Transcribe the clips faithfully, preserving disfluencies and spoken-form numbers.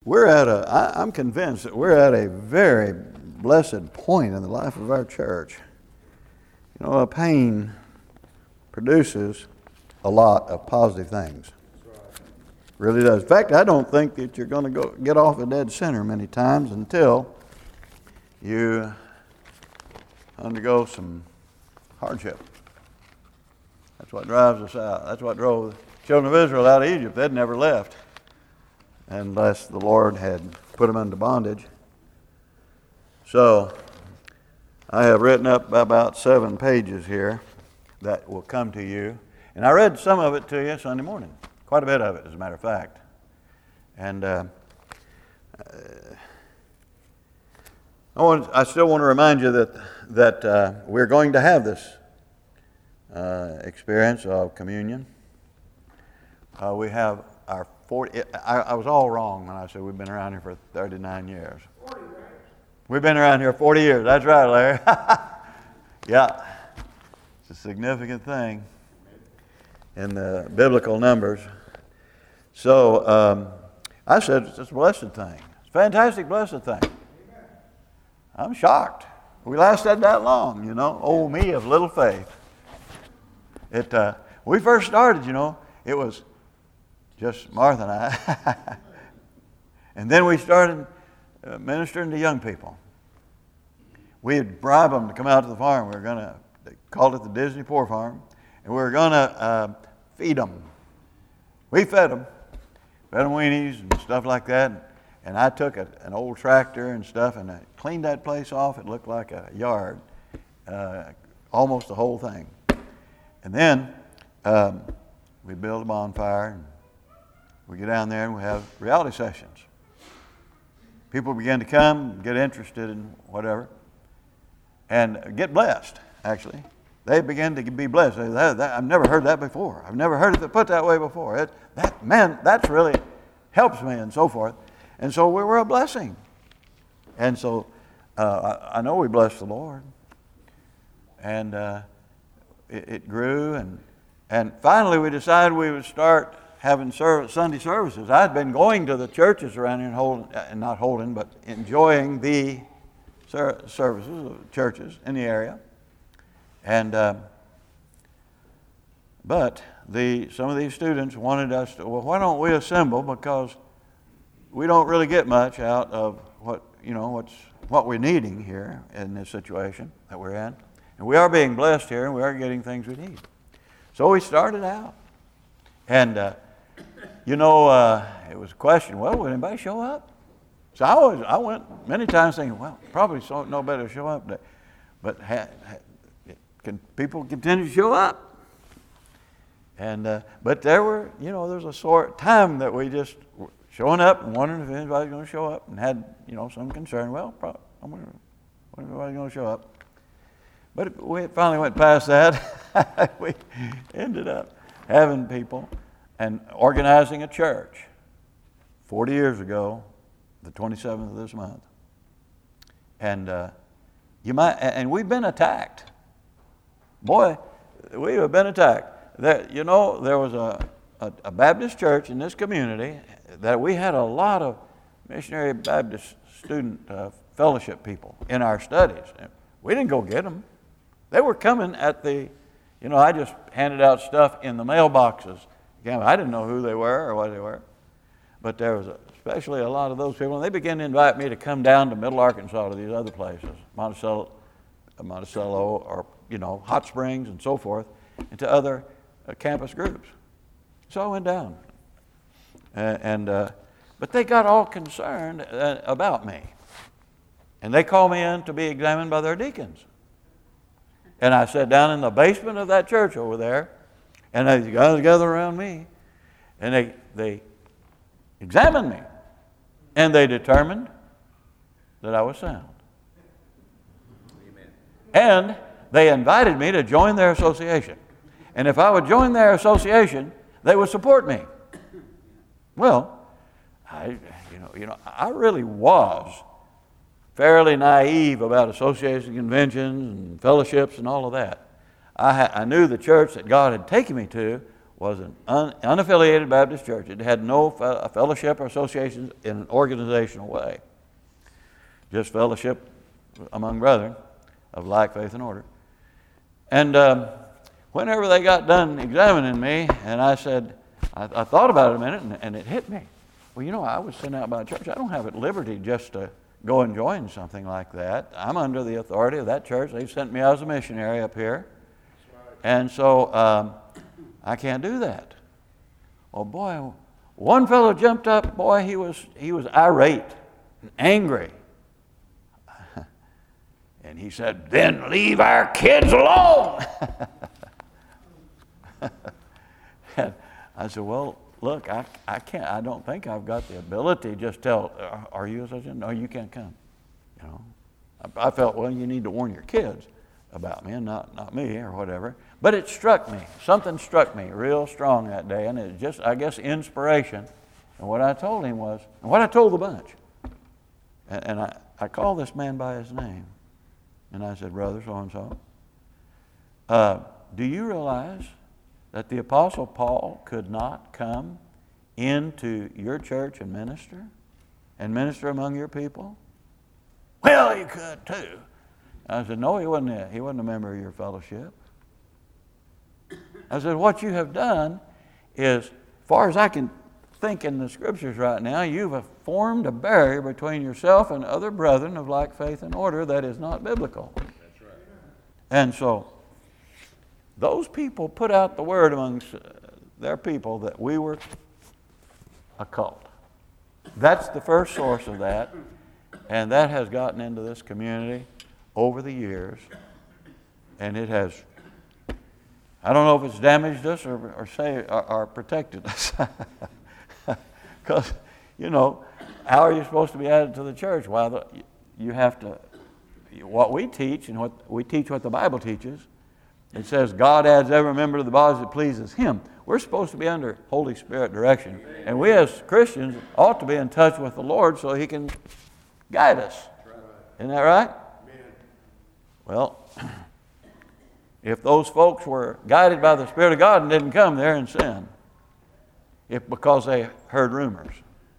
we're at a, I, I'm convinced that we're at a very blessed point in the life of our church. You know, a pain produces a lot of positive things. Really does. In fact, I don't think that you're going to go get off a dead center many times until you undergo some hardship. That's what drives us out. That's what drove the children of Israel out of Egypt. They'd never left unless the Lord had put them into bondage. So I have written up about seven pages here that will come to you. And I read some of it to you Sunday morning. Quite a bit of it, as a matter of fact. And uh, I, want, I still want to remind you that, that uh, we're going to have this uh, experience of communion. Uh, we have our forty, I, I was all wrong when I said we've been around here for thirty-nine years. forty, right? We've been around here forty years. That's right, Larry. Yeah. It's a significant thing in the biblical numbers. So um, I said it's a blessed thing. It's a fantastic blessed thing. I'm shocked. We lasted that long, you know. Oh, me of little faith. It. Uh, when we first started, you know, it was just Martha and I. And then we started uh, ministering to young people. We'd bribe them to come out to the farm. We were going to, they called it the Disney Poor Farm, and we were going to uh, feed them. We fed them, fed them weenies and stuff like that. And I took a, an old tractor and stuff, and I cleaned that place off. It looked like a yard, uh, almost the whole thing. And then um, we build a bonfire, and we get down there and we have reality sessions. People begin to come, get interested in whatever, and get blessed, actually. They begin to be blessed. They, that, that, I've never heard that before. I've never heard it put that way before. It, that man, that's really helps me, and so forth. And so we were a blessing. And so uh, I, I know we blessed the Lord. And uh, it, it grew, and and finally we decided we would start having service, Sunday services. I had been going to the churches around here and holding, and not holding, but enjoying the ser- services of churches in the area. And uh, but the some of these students wanted us to, well, why don't we assemble, because we don't really get much out of what you know what's what we're needing here in this situation that we're in, and we are being blessed here, and we are getting things we need. So we started out, and uh, you know uh, it was a question. Well, will anybody show up? So I was I went many times thinking, well, probably so, no better show up, today. But ha, ha, can people continue to show up? And uh, but there were you know there's a sort of time that we just showing up and wondering if anybody's going to show up, and had, you know, some concern. Well, probably, I'm wondering when everybody's going to show up. But we finally went past that. We ended up having people and organizing a church forty years ago, the twenty-seventh of this month. And uh, you might, and we've been attacked. Boy, we have been attacked. There, you know, there was a, a, a Baptist church in this community that we had a lot of missionary Baptist student uh, fellowship people in our studies. We didn't go get them. They were coming at the, you know, I just handed out stuff in the mailboxes. I didn't know who they were or what they were. But there was a, especially a lot of those people, and they began to invite me to come down to Middle Arkansas to these other places, Monticello, Monticello or, you know, Hot Springs and so forth, and to other uh, campus groups. So I went down. Uh, and uh, but they got all concerned uh, about me, and they called me in to be examined by their deacons. And I sat down in the basement of that church over there, and they got together around me, and they they examined me, and they determined that I was sound. Amen. And they invited me to join their association, and if I would join their association, they would support me. Well, I, you know, you know, I really was fairly naive about association conventions and fellowships and all of that. I, ha- I knew the church that God had taken me to was an un, unaffiliated Baptist church. It had no fe- fellowship or associations in an organizational way. Just fellowship among brethren of like faith and order. And um, whenever they got done examining me, and I said, I, I thought about it a minute, and, and it hit me. Well, you know, I was sent out by a church. I don't have at liberty just to go and join something like that. I'm under the authority of that church. They've sent me out as a missionary up here. And so um, I can't do that. Oh boy, one fellow jumped up, boy, he was he was irate and angry. And he said, "Then leave our kids alone." And I said, "Well, look, I, I can't, I don't think I've got the ability to just tell, are you a surgeon? No, you can't come." You know, I, I felt, well, you need to warn your kids about me and not, not me or whatever. But it struck me, something struck me real strong that day, and it just, I guess, inspiration. And what I told him was, and what I told the bunch, and, and I, I called this man by his name, and I said, "Brother so-and-so, uh, do you realize that the Apostle Paul could not come into your church and minister, and minister among your people?" "Well, he could too." I said, "No, he wasn't a, he wasn't a member of your fellowship." I said, "What you have done is, as far as I can think in the Scriptures right now, you've formed a barrier between yourself and other brethren of like faith and order that is not biblical." That's right. And so those people put out the word among their people that we were a cult. That's the first source of that, and that has gotten into this community over the years, and it has, I don't know if it's damaged us or, or, say, or, or protected us. Because, you know, how are you supposed to be added to the church? Well, the, you have to, what we teach, and what we teach what the Bible teaches, it says God adds every member to the body that pleases Him. We're supposed to be under Holy Spirit direction. And we as Christians ought to be in touch with the Lord so He can guide us. Isn't that right? Well, if those folks were guided by the Spirit of God and didn't come there in sin, if because they heard rumors,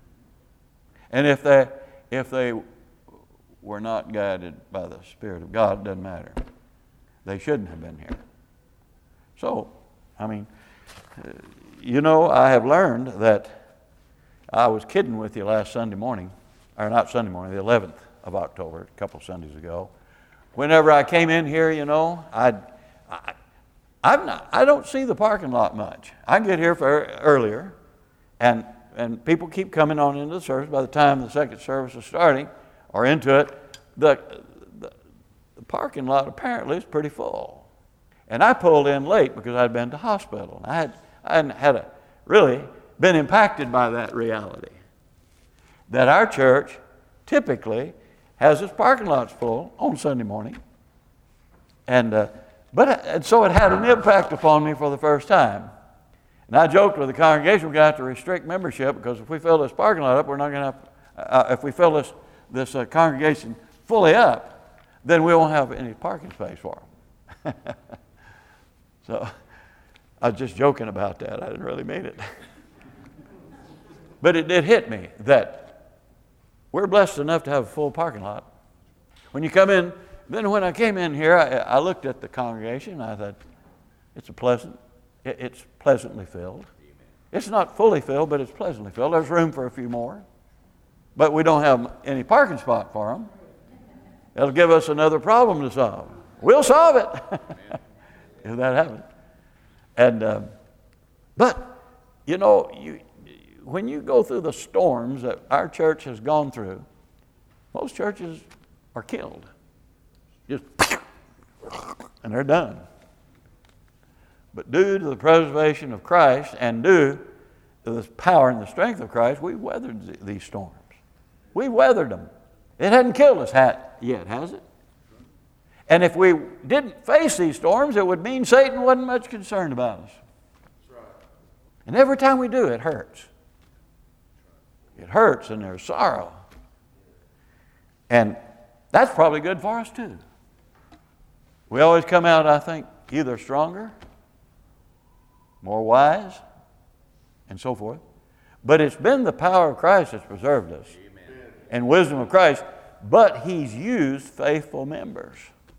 and if they if they were not guided by the Spirit of God, it doesn't matter. They shouldn't have been here. So, I mean, you know, I have learned that I was kidding with you last Sunday morning, or not Sunday morning, the eleventh of October, a couple Sundays ago. Whenever I came in here, you know, I'd, I, I'm not, I don't see the parking lot much. I get here for earlier, and and people keep coming on into the service. By the time the second service is starting, or into it, the, the, the parking lot apparently is pretty full. And I pulled in late because I'd been to hospital. I had I hadn't had a, really been impacted by that reality. That our church typically has its parking lots full on Sunday morning. And uh, but and so it had an impact upon me for the first time. And I joked with the congregation, we're going to have to restrict membership because if we fill this parking lot up, we're not going to have, uh, if we fill this, this uh, congregation fully up, then we won't have any parking space for them. So I was just joking about that. I didn't really mean it. But it did hit me that we're blessed enough to have a full parking lot. When you come in, then when I came in here, I, I looked at the congregation, and I thought, it's a pleasant, it, it's pleasantly filled. It's not fully filled, but it's pleasantly filled. There's room for a few more. But we don't have any parking spot for them. It'll give us another problem to solve. We'll solve it if that happens. And um, but you know, you when you go through the storms that our church has gone through, most churches are killed. Just and they're done. But due to the preservation of Christ and due to the power and the strength of Christ, we weathered these storms. We weathered them. It hadn't killed us yet, has it? And if we didn't face these storms, it would mean Satan wasn't much concerned about us. And every time we do, it hurts. It hurts and there's sorrow. And that's probably good for us too. We always come out, I think, either stronger more wise, and so forth. But it's been the power of Christ that's preserved us. Amen. And wisdom of Christ. But He's used faithful members.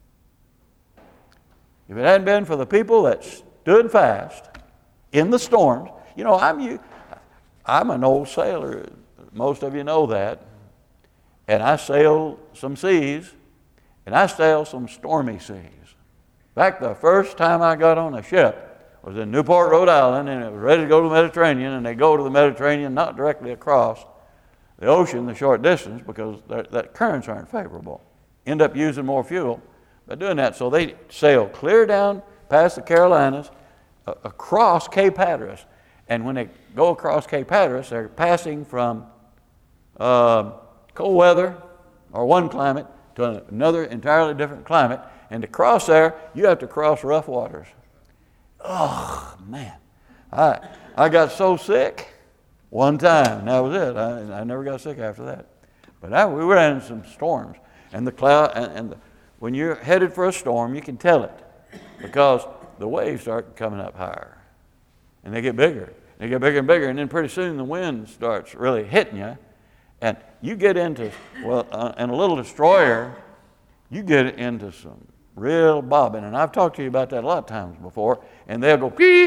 If it hadn't been for the people that stood fast in the storms, you know, I'm I'm an old sailor. Most of you know that. And I sailed some seas, and I sailed some stormy seas. In fact, the first time I got on a ship was in Newport, Rhode Island, and it was ready to go to the Mediterranean, and they go to the Mediterranean not directly across the ocean, the short distance, because that currents aren't favorable. End up using more fuel by doing that. So they sail clear down past the Carolinas, uh, across Cape Hatteras. And when they go across Cape Hatteras, they're passing from uh, cold weather or one climate to another entirely different climate. And to cross there, you have to cross rough waters. Oh, man. I I got so sick one time, and that was it. I, I never got sick after that. But I, we were in some storms. And the cloud, and, and the, when you're headed for a storm, you can tell it because the waves start coming up higher. And they get bigger. They get bigger and bigger. And then pretty soon the wind starts really hitting you. And you get into, well, uh, in a little destroyer, you get into some real bobbing. And I've talked to you about that a lot of times before. And they'll go,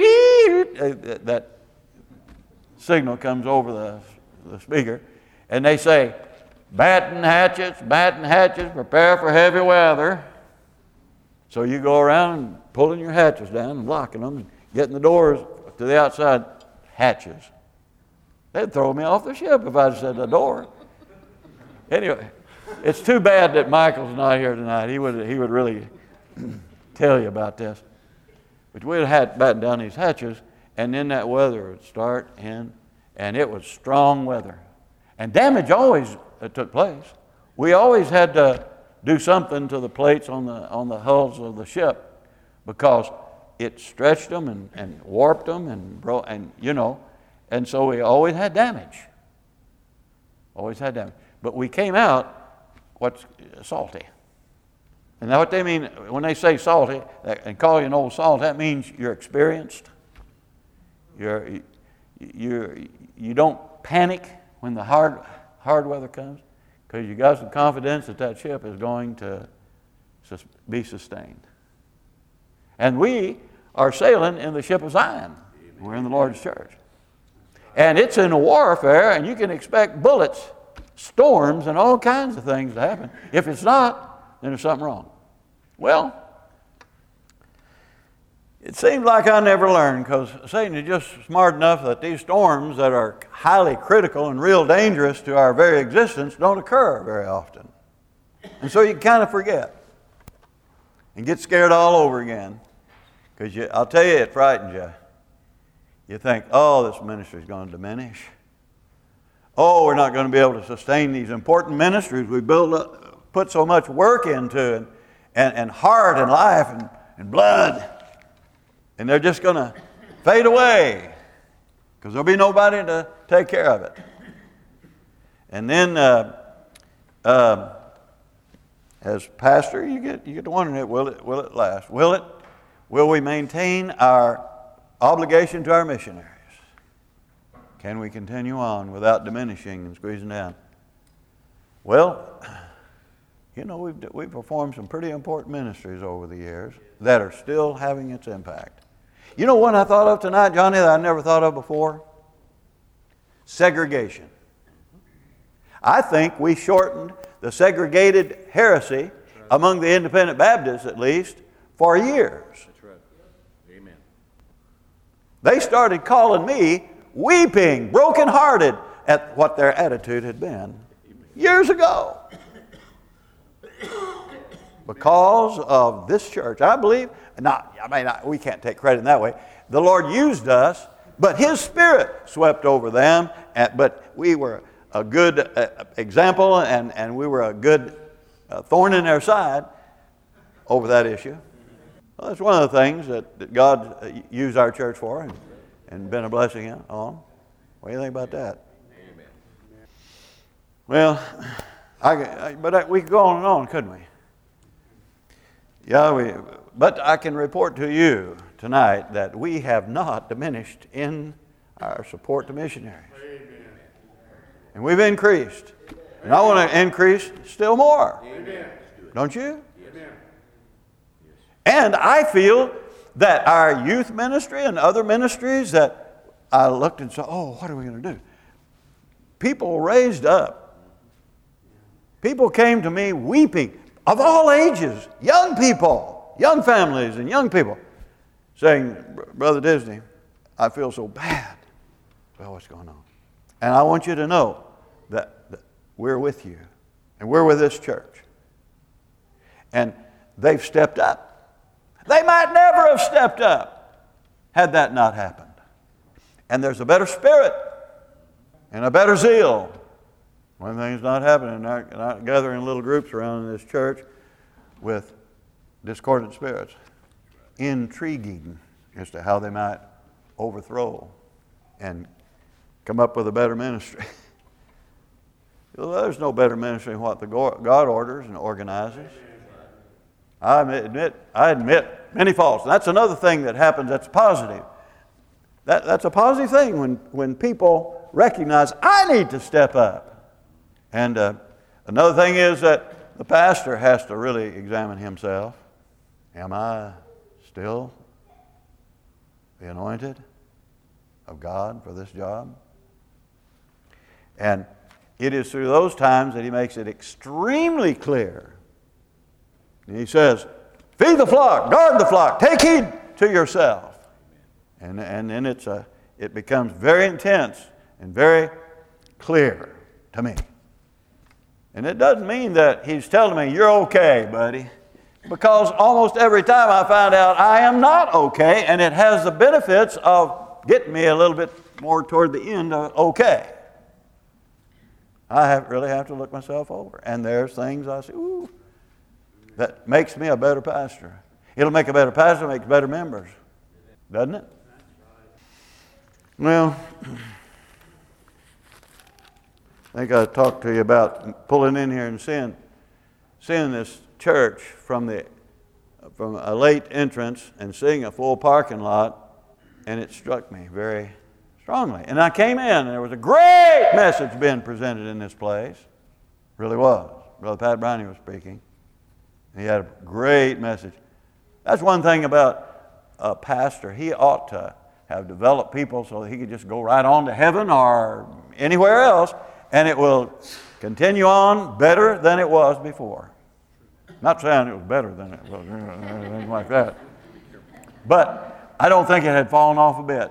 that signal comes over the, the speaker. And they say, batten hatches, batten hatches, prepare for heavy weather. So you go around pulling your hatches down and locking them and getting the doors to the outside hatches. They'd throw me off the ship if I'd said the door. Anyway, it's too bad that Michael's not here tonight. He would he would really tell you about this. But we'd had batten down these hatches, and then that weather would start in, and it was strong weather. And damage always uh, took place. We always had to do something to the plates on the on the hulls of the ship because it stretched them and, and warped them and broke, and you know, and so we always had damage. Always had damage. But we came out what's salty. And now what they mean when they say salty and call you an old salt, that means you're experienced. You're you you don't panic when the hard hard weather comes because you got some confidence that that ship is going to sus- be sustained. And we are sailing in the ship of Zion. We're in the Lord's church. And it's in a warfare, and you can expect bullets, storms, and all kinds of things to happen. If it's not, then there's something wrong. Well, it seems like I never learned because Satan is just smart enough that these storms that are highly critical and real dangerous to our very existence don't occur very often. And so you kind of forget and get scared all over again. Because I'll tell you, it frightens you. You think, oh, this ministry is going to diminish. Oh, we're not going to be able to sustain these important ministries we build up, put so much work into and, and, and heart and life and, and blood. And they're just going to fade away because there'll be nobody to take care of it. And then uh, uh, as pastor, you get you get to wondering, will it will it last? Will it? Will we maintain our obligation to our missionaries? Can we continue on without diminishing and squeezing down? Well, you know, we've we've performed some pretty important ministries over the years that are still having its impact. You know one I thought of tonight, Johnny, that I never thought of before? Segregation. I think we shortened the segregated heresy among the independent Baptists, at least, for years. They started calling me weeping, brokenhearted at what their attitude had been years ago. Because of this church. I believe, not, I mean, we can't take credit in that way. The Lord used us, but His Spirit swept over them, and, but we were a good uh, example, and, and we were a good uh, thorn in their side over that issue. Well, that's one of the things that, that God used our church for and, and been a blessing on. What do you think about that? Amen. Well, I, I, but I, we could go on and on, couldn't we? Yeah, we. But I can report to you tonight that we have not diminished in our support to missionaries. And we've increased. And I want to increase still more. Amen. Don't you? Amen. And I feel that our youth ministry and other ministries that I looked and said, oh, what are we going to do? People raised up. People came to me weeping of all ages, young people, young families and young people, saying, Brother Disney, I feel so bad. Well, what's going on? And I want you to know that, that we're with you and we're with this church. And they've stepped up. They might never have stepped up had that not happened. And there's a better spirit and a better zeal when things not happening, not, not gathering little groups around in this church with discordant spirits, intriguing as to how they might overthrow and come up with a better ministry. Well, there's no better ministry than what the God orders and organizes. I admit, I admit many faults. That's another thing that happens that's positive. That, that's a positive thing when, when people recognize, I need to step up. And uh, another thing is that the pastor has to really examine himself. Am I still the anointed of God for this job? And it is through those times that he makes it extremely clear. And he says, feed the flock, guard the flock, take heed to yourself. And, and then it's a, it becomes very intense and very clear to me. And it doesn't mean that he's telling me, you're okay, buddy. Because almost every time I find out I am not okay, and it has the benefits of getting me a little bit more toward the end of okay. I have, really have to look myself over. And there's things I say, ooh, that makes me a better pastor. It'll make a better pastor, makes better members. Doesn't it? Well, I think I talked to you about pulling in here and seeing, seeing this church from the from a late entrance and seeing a full parking lot, and it struck me very strongly. And I came in, and there was a great message being presented in this place. Really was. Brother Pat Browning was speaking. He had a great message. That's one thing about a pastor. He ought to have developed people so that he could just go right on to heaven or anywhere else, and it will continue on better than it was before. Not saying it was better than it was, anything like that. But I don't think it had fallen off a bit.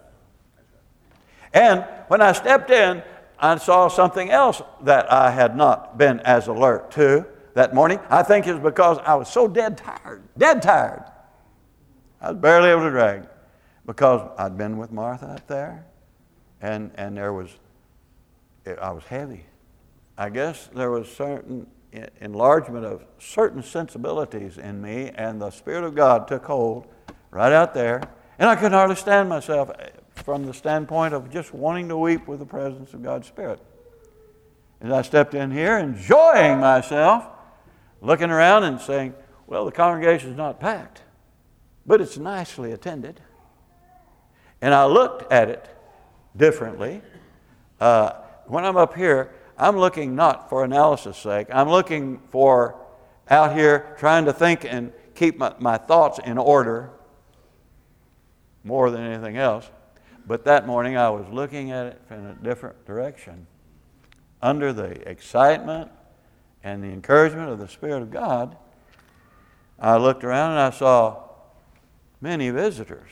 And when I stepped in, I saw something else that I had not been as alert to that morning. I think it was because I was so dead tired, dead tired. I was barely able to drag because I'd been with Martha up there, and, and there was, I was heavy. I guess there was certain enlargement of certain sensibilities in me, and the Spirit of God took hold right out there, and I couldn't hardly stand myself from the standpoint of just wanting to weep with the presence of God's Spirit. As I stepped in here, enjoying myself, looking around and saying, well, the congregation's not packed, but it's nicely attended. And I looked at it differently. Uh, when I'm up here, I'm looking not for analysis' sake. I'm looking for out here trying to think and keep my, my thoughts in order more than anything else. But that morning I was looking at it in a different direction. Under the excitement and the encouragement of the Spirit of God, I looked around and I saw many visitors.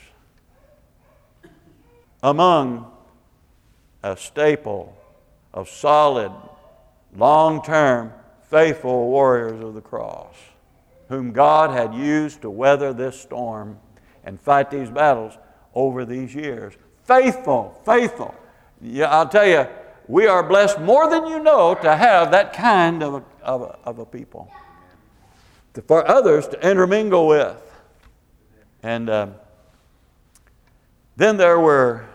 Among a staple of solid, long-term, faithful warriors of the cross, whom God had used to weather this storm and fight these battles over these years. Faithful, faithful. Yeah, I'll tell you, we are blessed more than you know to have that kind of a, of a, of a people. For others to intermingle with. And um, then there were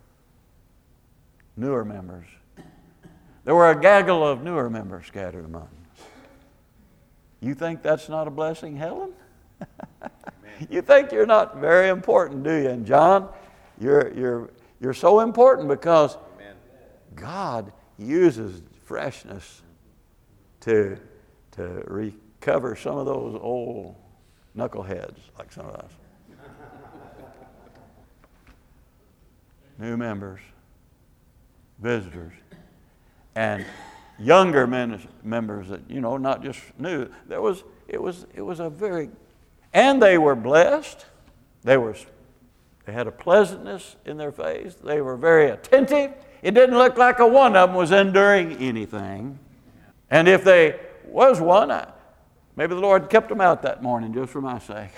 newer members. There were a gaggle of newer members scattered among us. You think that's not a blessing, Helen? You think you're not very important, do you? And John, you're, you're, you're so important because God uses freshness to, to recover some of those old knuckleheads like some of us. New members, visitors, and younger men, members that, you know, not just new. There was, it was, it was a very, and they were blessed. They were, they had a pleasantness in their face. They were very attentive. It didn't look like a one of them was enduring anything. And if they was one, I, maybe the Lord kept them out that morning just for my sake.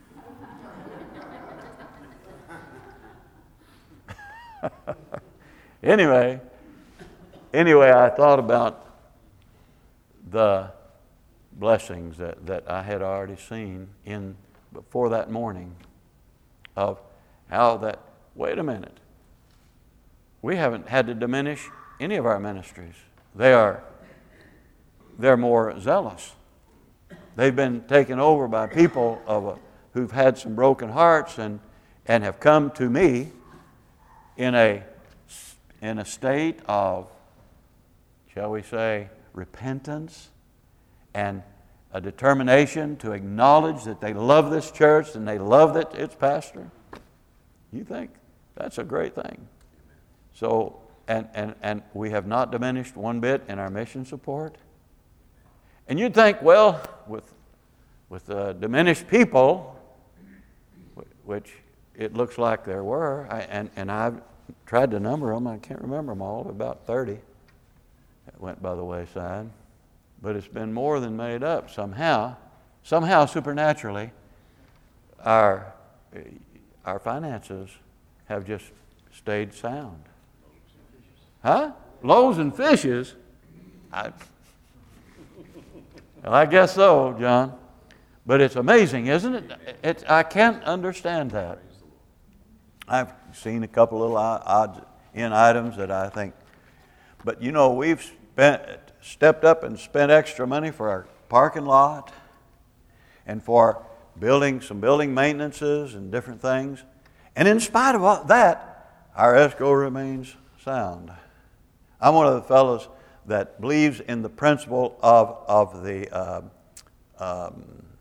anyway, anyway, I thought about the blessings that, that I had already seen in before that morning of how that, wait a minute, we haven't had to diminish any of our ministries. They are, they're more zealous. They've been taken over by people of a, who've had some broken hearts and, and have come to me in a, in a state of, shall we say, repentance and a determination to acknowledge that they love this church and they love that its pastor. You think that's a great thing. So, and, and, and we have not diminished one bit in our mission support. And you'd think, well, with, with uh, diminished people, which it looks like there were, I, and, and I've tried to number them, I can't remember them all, about thirty that went by the wayside. But it's been more than made up somehow, somehow supernaturally, our, our finances have just stayed sound. Huh? Loaves and fishes? I, well, I guess so, John. But it's amazing, isn't it? It's, I can't understand that. I've seen a couple little odds in items that I think, but you know, we've spent, stepped up and spent extra money for our parking lot and for building some building maintenances and different things. And in spite of all that, our escrow remains sound. I'm one of the fellows that believes in the principle of, of the, uh, um,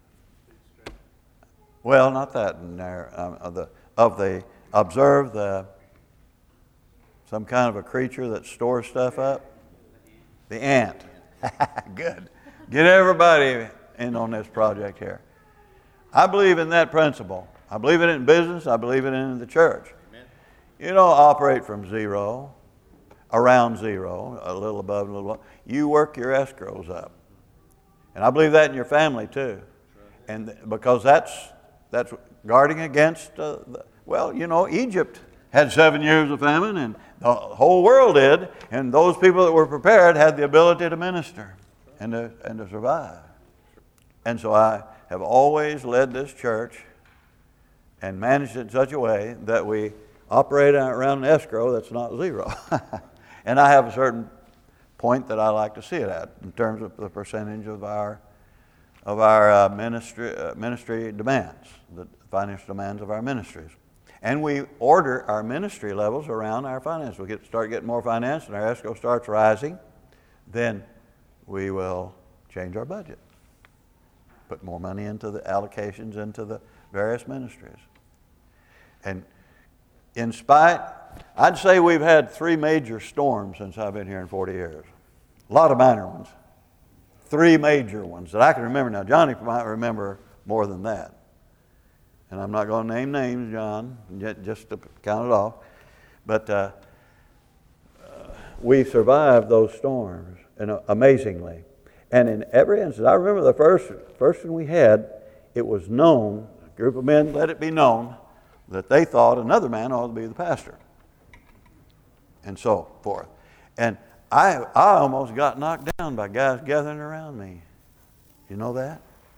well, not that in there, um, of the, of the, observe the, some kind of a creature that stores stuff up. The ant. Good. Get everybody in on this project here. I believe in that principle. I believe in it in business. I believe in it in the church. Amen. You don't operate from zero, around zero, a little above, a little below. You work your escrows up. And I believe that in your family too. And because that's that's guarding against, uh, the, well, you know, Egypt had seven years of famine and the whole world did. And those people that were prepared had the ability to minister and to, and to survive. And so I have always led this church and managed it in such a way that we operate around an escrow that's not zero. And I have a certain point that I like to see it at in terms of the percentage of our of our uh, ministry uh, ministry demands, the financial demands of our ministries. And we order our ministry levels around our finance. We get start getting more finance and our escrow starts rising, then we will change our budget. Put more money into the allocations into the various ministries. And in spite, I'd say we've had three major storms since I've been here in forty years. A lot of minor ones. Three major ones that I can remember. Now, Johnny might remember more than that. And I'm not going to name names, John, just to count it off. But uh, uh, we survived those storms, and uh, amazingly. And in every instance, I remember the first, first one we had, it was known, a group of men let it be known, that they thought another man ought to be the pastor. And so forth. And I I almost got knocked down by guys gathering around me. You know that?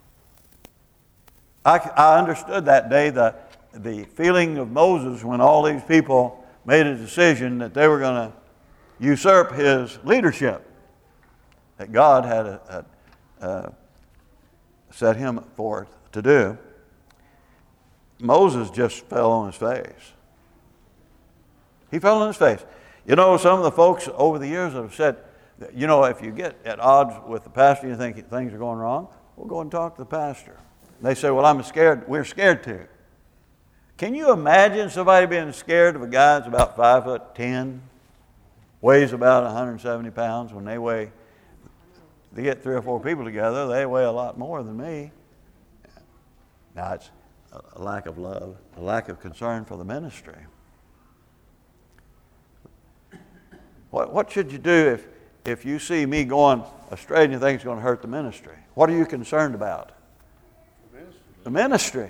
I, I understood that day the, the feeling of Moses when all these people made a decision that they were going to usurp his leadership, that God had a, a, a set him forth to do. Moses just fell on his face. He fell on his face. You know, some of the folks over the years have said, you know, if you get at odds with the pastor, you think things are going wrong, we'll go and talk to the pastor. They say, well, I'm scared. We're scared too. Can you imagine somebody being scared of a guy that's about five foot ten, weighs about one hundred seventy pounds? When they weigh, they get three or four people together, they weigh a lot more than me. Now, it's a lack of love, a lack of concern for the ministry. What, what should you do if, if you see me going astray and you think it's going to hurt the ministry? What are you concerned about? The ministry. The ministry.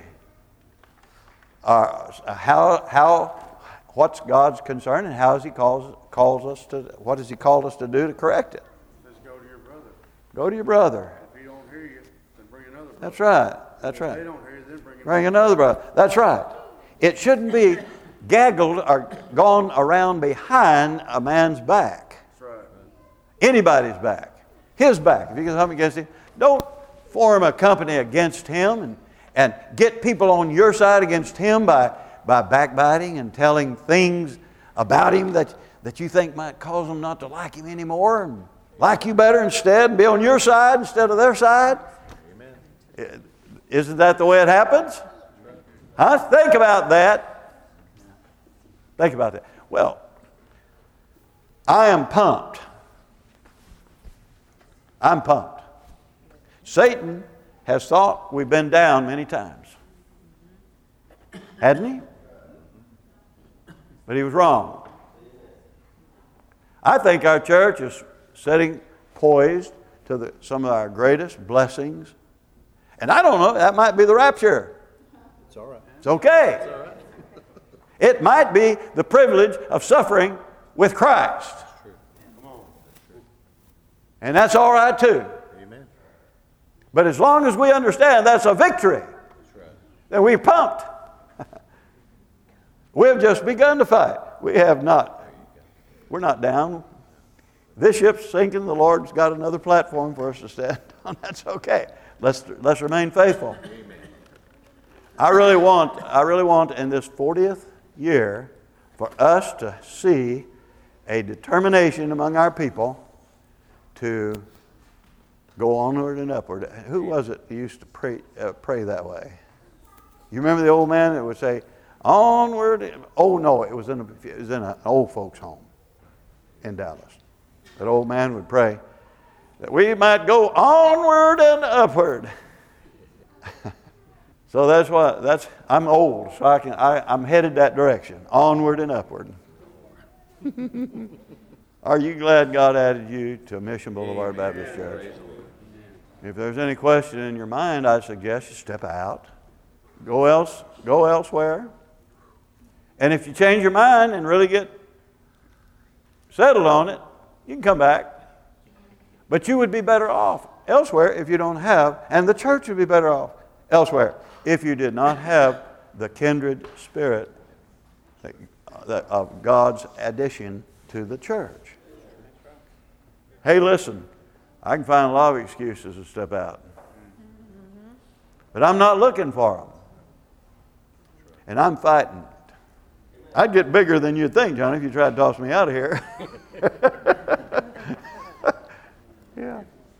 Uh, how, how, what's God's concern, and how has He calls, calls us to, what has He called us to do to correct it? Just go to your brother. Go to your brother. If he don't hear you, then bring another brother. That's right. That's right. If they don't hear you, then bring another, bring another brother. That's right. It shouldn't be gaggled or gone around behind a man's back. That's right, man. Anybody's back. His back. If you can come against him, don't form a company against him and, and get people on your side against him by, by backbiting and telling things about him that, that you think might cause them not to like him anymore and like you better instead and be on your side instead of their side. Amen. Isn't that the way it happens? Huh? Think about that. Think about that. Well, I am pumped. I'm pumped. Satan has thought we've been down many times. Hadn't he? But he was wrong. I think our church is sitting poised to the, some of our greatest blessings. And I don't know, that might be the rapture. It's all right. It's okay. It's all right. It might be the privilege of suffering with Christ. That's true. Come on. That's true. And that's all right too. Amen. But as long as we understand that's a victory, That's right. then we're pumped. We've just begun to fight. We have not. We're not down. This ship's sinking. The Lord's got another platform for us to stand on. That's okay. Let's let's remain faithful. Amen. I really want, I really want in this fortieth year for us to see a determination among our people to go onward and upward. Who was it who used to pray, uh, pray that way? You remember the old man that would say, onward? Oh no, it was in, a, it was in an old folks' home in Dallas. That old man would pray that we might go onward and upward. So that's why that's I'm old, so I can I, I'm headed that direction, onward and upward. Are you glad God added you to Mission Boulevard Baptist Church? If there's any question in your mind, I suggest you step out, go else, go elsewhere. And if you change your mind and really get settled on it, you can come back. But you would be better off elsewhere if you don't have, and the church would be better off elsewhere if you did not have the kindred spirit of God's addition to the church. Hey, listen, I can find a lot of excuses to step out. But I'm not looking for them. And I'm fighting it. I'd get bigger than you'd think, Johnny, if you tried to toss me out of here. Yeah.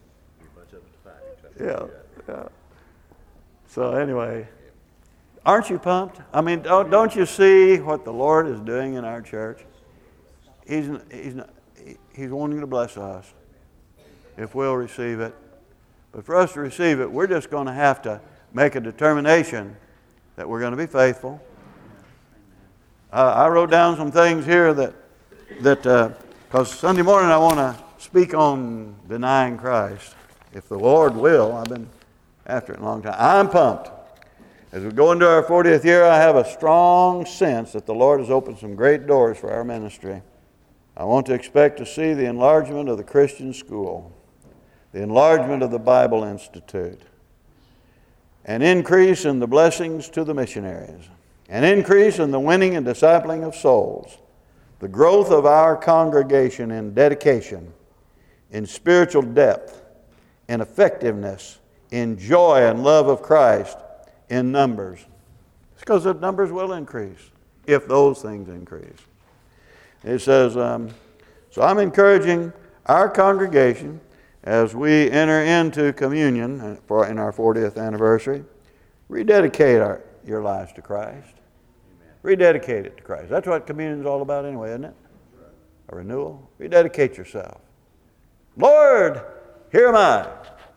Yeah, yeah. So anyway, aren't you pumped? I mean, don't, don't you see what the Lord is doing in our church? He's, he's, not, he's wanting to bless us if we'll receive it. But for us to receive it, we're just going to have to make a determination that we're going to be faithful. Uh, I wrote down some things here that, that because uh, Sunday morning I want to speak on denying Christ. If the Lord will, I've been after it a long time. I'm pumped. As we go into our fortieth year, I have a strong sense that the Lord has opened some great doors for our ministry. I want to expect to see the enlargement of the Christian school, the enlargement of the Bible Institute, an increase in the blessings to the missionaries, an increase in the winning and discipling of souls, the growth of our congregation in dedication, in spiritual depth, in effectiveness, in joy and love of Christ, in numbers. It's because the numbers will increase if those things increase. It says, um, so I'm encouraging our congregation as we enter into communion for in our fortieth anniversary, rededicate our, your lives to Christ. Amen. Rededicate it to Christ. That's what communion is all about anyway, isn't it? A renewal. Rededicate yourself. Lord, here am I.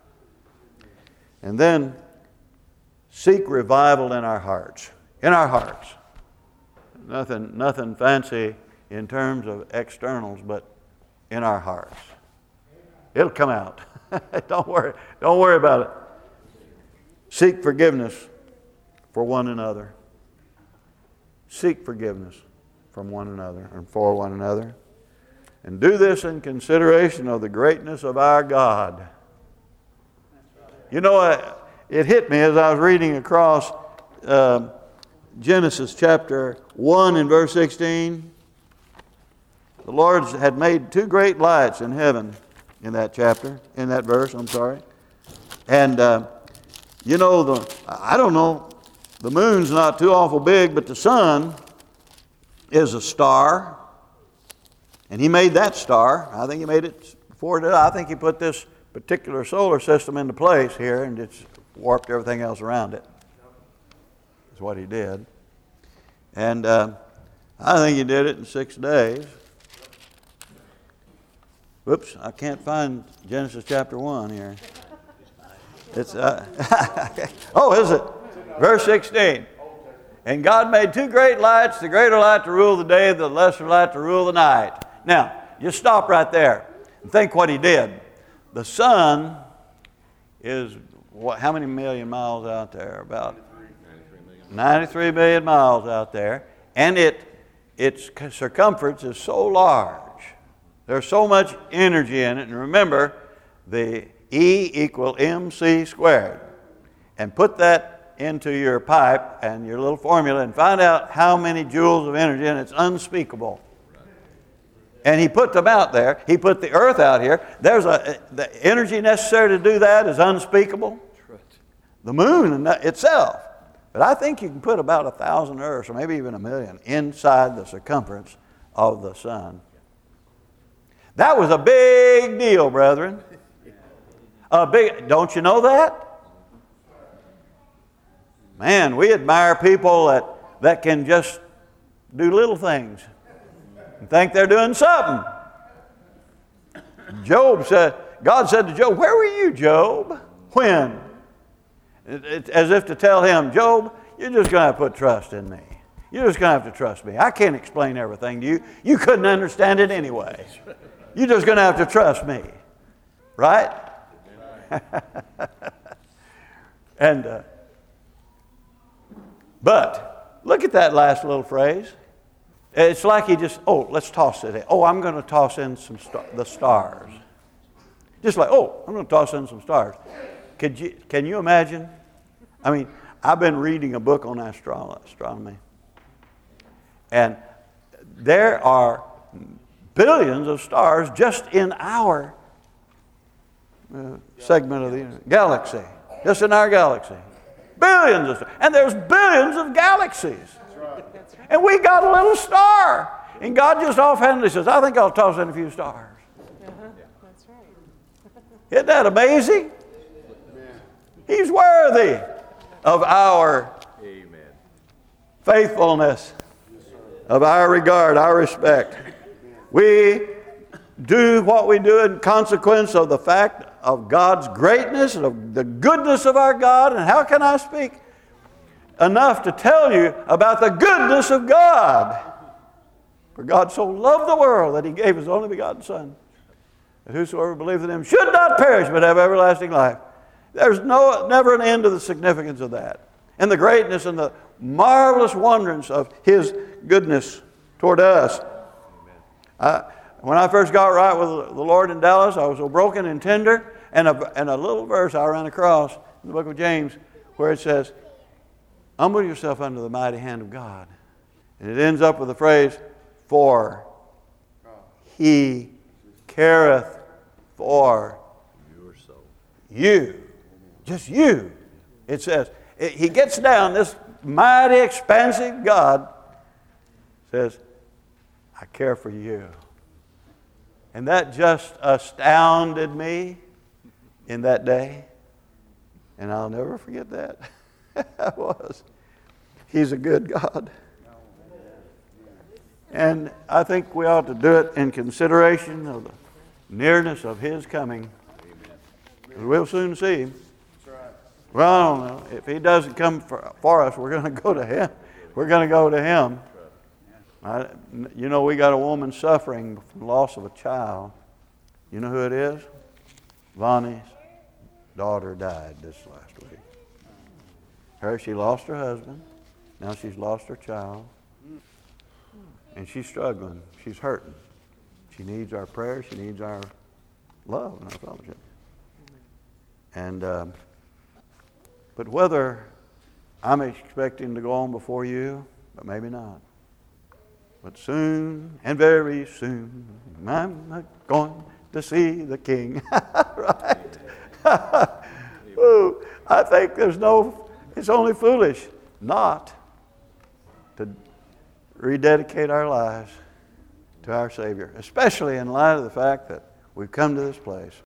And then seek revival in our hearts. In our hearts. Nothing, nothing fancy in terms of externals, but in our hearts. It'll come out. Don't worry. Don't worry about it. Seek forgiveness for one another. Seek forgiveness from one another and for one another. And do this in consideration of the greatness of our God. You know, I, it hit me as I was reading across uh, Genesis chapter one and verse sixteen. The Lord had made two great lights in heaven in that chapter, in that verse, I'm sorry. And, uh, you know, the I don't know, the moon's not too awful big, but the sun is a star. And he made that star. I think he made it before it did. I think he put this particular solar system into place here and it's warped everything else around it. That's what he did. And uh, I think he did it in six days. Whoops, I can't find Genesis chapter one here. It's uh, oh, is it? Verse sixteen. And God made two great lights, the greater light to rule the day, the lesser light to rule the night. Now, just stop right there and think what he did. The sun is what? How many million miles out there? About ninety-three million miles out there, and it its circumference is so large. There's so much energy in it, and remember, the E equal mc squared. And put that into your pipe and your little formula and find out how many joules of energy, and it's unspeakable. And he put them out there. He put the earth out here. There's a the energy necessary to do that is unspeakable. The moon itself. But I think you can put about a thousand earths, or maybe even a million, inside the circumference of the sun. That was a big deal, brethren. A big, don't you know that? Man, we admire people that, that can just do little things and think they're doing something. Job said, God said to Job, where were you, Job? When? It, it, as if to tell him, Job, you're just going to have to put trust in me. You're just going to have to trust me. I can't explain everything to you. You couldn't understand it anyway. You're just going to have to trust me. Right? and uh, But, look at that last little phrase. It's like he just, oh, let's toss it in. Oh, I'm going to toss in some star- the stars. Just like, oh, I'm going to toss in some stars. Could you, can you imagine? I mean, I've been reading a book on astro- astronomy. And there are billions of stars just in our uh, segment of the galaxy. Just in our galaxy. Billions of stars. And there's billions of galaxies. And we got a little star. And God just offhandedly says, I think I'll toss in a few stars. Uh-huh. That's right. Isn't that amazing? He's worthy of our Amen. faithfulness, of our regard, our respect. We do what we do in consequence of the fact of God's greatness and of the goodness of our God. And how can I speak enough to tell you about the goodness of God? For God so loved the world that he gave his only begotten Son, that whosoever believeth in him should not perish but have everlasting life. There's no never an end to the significance of that, and the greatness and the marvelous wonders of his goodness toward us. I, when I first got right with the Lord in Dallas, I was so broken and tender, and a, and a little verse I ran across in the book of James where it says, humble yourself under the mighty hand of God. And it ends up with the phrase, for he careth for Your soul. you. Just you. It says, it, he gets down this mighty, expansive God says, I care for you. And that just astounded me in that day. And I'll never forget that. I was. He's a good God. And I think we ought to do it in consideration of the nearness of His coming. Because we'll soon see Him. Well, I don't know. If He doesn't come for, for us, we're going to go to Him. We're going to go to Him. I, you know, we got a woman suffering from loss of a child. You know who it is? Vonnie's daughter died this last week. Her, she lost her husband. Now she's lost her child. And she's struggling. She's hurting. She needs our prayer. She needs our love and our fellowship. And um, but whether I'm expecting to go on before you, but maybe not. But soon and very soon, I'm going to see the King. Right? Ooh, I think there's no, it's only foolish not to rededicate our lives to our Savior, especially in light of the fact that we've come to this place